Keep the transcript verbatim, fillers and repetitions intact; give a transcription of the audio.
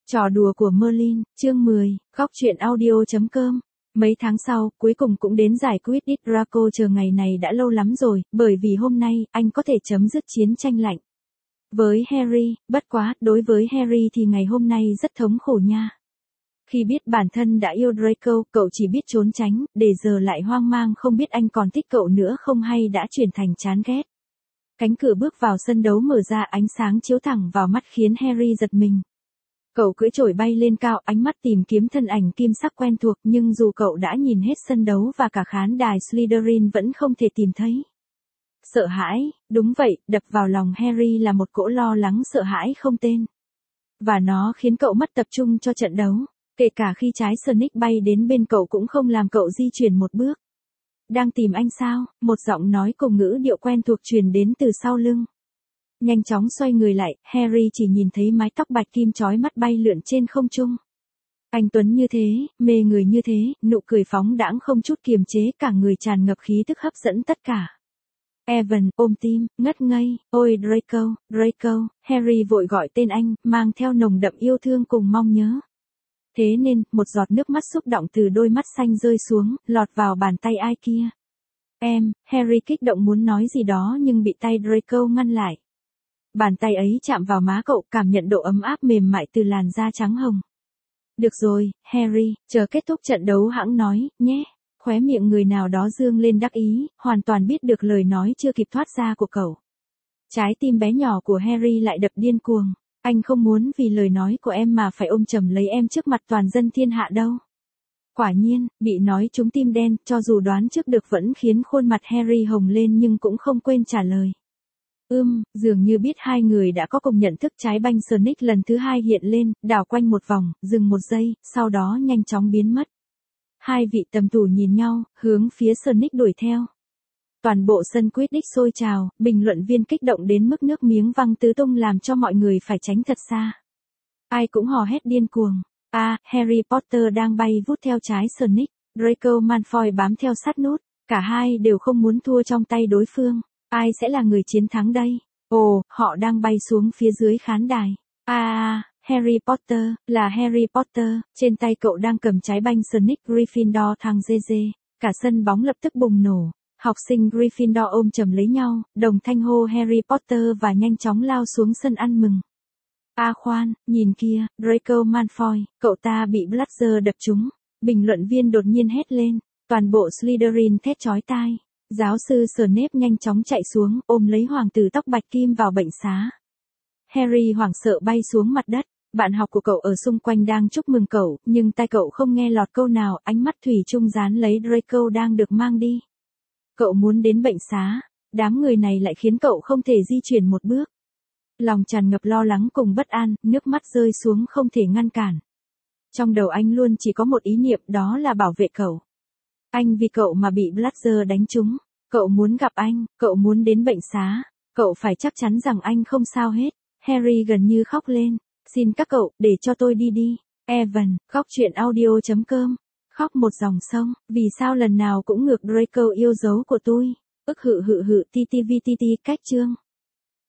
Trò đùa của Merlin, chương mười, góc truyện audio.com. Mấy tháng sau, cuối cùng cũng đến giải Quidditch Draco, chờ ngày này đã lâu lắm rồi, bởi vì hôm nay, anh có thể chấm dứt chiến tranh lạnh. Với Harry, bất quá, đối với Harry thì ngày hôm nay rất thống khổ nha. Khi biết bản thân đã yêu Draco, cậu chỉ biết trốn tránh, để giờ lại hoang mang không biết anh còn thích cậu nữa không hay đã chuyển thành chán ghét. Cánh cửa bước vào sân đấu mở ra, ánh sáng chiếu thẳng vào mắt khiến Harry giật mình. Cậu cưỡi chổi bay lên cao, ánh mắt tìm kiếm thân ảnh kim sắc quen thuộc, nhưng dù cậu đã nhìn hết sân đấu và cả khán đài Slytherin vẫn không thể tìm thấy. Sợ hãi, đúng vậy, đập vào lòng Harry là một cỗ lo lắng sợ hãi không tên. Và nó khiến cậu mất tập trung cho trận đấu, kể cả khi trái Snake bay đến bên cậu cũng không làm cậu di chuyển một bước. Đang tìm anh sao? Một giọng nói cùng ngữ điệu quen thuộc truyền đến từ sau lưng. Nhanh chóng xoay người lại, Harry chỉ nhìn thấy mái tóc bạch kim chói mắt bay lượn trên không trung. Anh tuấn như thế, mê người như thế, nụ cười phóng đãng không chút kiềm chế, cả người tràn ngập khí tức hấp dẫn tất cả. Evan ôm tim, ngất ngây, ôi Draco, Draco, Harry vội gọi tên anh, mang theo nồng đậm yêu thương cùng mong nhớ. Thế nên, một giọt nước mắt xúc động từ đôi mắt xanh rơi xuống, lọt vào bàn tay ai kia. Em, Harry kích động muốn nói gì đó nhưng bị tay Draco ngăn lại. Bàn tay ấy chạm vào má cậu, cảm nhận độ ấm áp mềm mại từ làn da trắng hồng. Được rồi, Harry, chờ kết thúc trận đấu hãng nói, nhé. Khóe miệng người nào đó dương lên đắc ý, hoàn toàn biết được lời nói chưa kịp thoát ra của cậu. Trái tim bé nhỏ của Harry lại đập điên cuồng. Anh không muốn vì lời nói của em mà phải ôm chầm lấy em trước mặt toàn dân thiên hạ đâu. Quả nhiên, bị nói trúng tim đen, cho dù đoán trước được vẫn khiến khuôn mặt Harry hồng lên nhưng cũng không quên trả lời. Ưm, dường như biết hai người đã có cùng nhận thức, trái banh Snake lần thứ hai hiện lên, đảo quanh một vòng, dừng một giây, sau đó nhanh chóng biến mất. Hai vị tầm thủ nhìn nhau, hướng phía Snake đuổi theo. Toàn bộ sân Quidditch sôi trào, bình luận viên kích động đến mức nước miếng văng tứ tung làm cho mọi người phải tránh thật xa. Ai cũng hò hét điên cuồng. A, à, Harry Potter đang bay vút theo trái Snake, Draco Malfoy bám theo sát nút, cả hai đều không muốn thua trong tay đối phương. Ai sẽ là người chiến thắng đây? Ồ, họ đang bay xuống phía dưới khán đài. A à, Harry Potter, là Harry Potter, trên tay cậu đang cầm trái banh Snake Gryffindor thằng dê dê. Cả sân bóng lập tức bùng nổ. Học sinh Gryffindor ôm chầm lấy nhau, đồng thanh hô Harry Potter và nhanh chóng lao xuống sân ăn mừng. A à khoan, nhìn kia, Draco Malfoy, cậu ta bị Blazer đập trúng. Bình luận viên đột nhiên hét lên, toàn bộ Slytherin thét chói tai. Giáo sư Snape nhanh chóng chạy xuống, ôm lấy hoàng tử tóc bạch kim vào bệnh xá. Harry hoảng sợ bay xuống mặt đất, bạn học của cậu ở xung quanh đang chúc mừng cậu, nhưng tai cậu không nghe lọt câu nào, ánh mắt thủy chung dán lấy Draco đang được mang đi. Cậu muốn đến bệnh xá, đám người này lại khiến cậu không thể di chuyển một bước. Lòng tràn ngập lo lắng cùng bất an, nước mắt rơi xuống không thể ngăn cản. Trong đầu anh luôn chỉ có một ý niệm, đó là bảo vệ cậu. Anh vì cậu mà bị Blazer đánh trúng, cậu muốn gặp anh, cậu muốn đến bệnh xá, cậu phải chắc chắn rằng anh không sao hết. Harry gần như khóc lên, xin các cậu, để cho tôi đi đi. Evan, góc truyện audio.com. Khóc một dòng sông, vì sao lần nào cũng ngược Draco yêu dấu của tôi. Ức hự hự hự ti ti vi ti ti cách chương.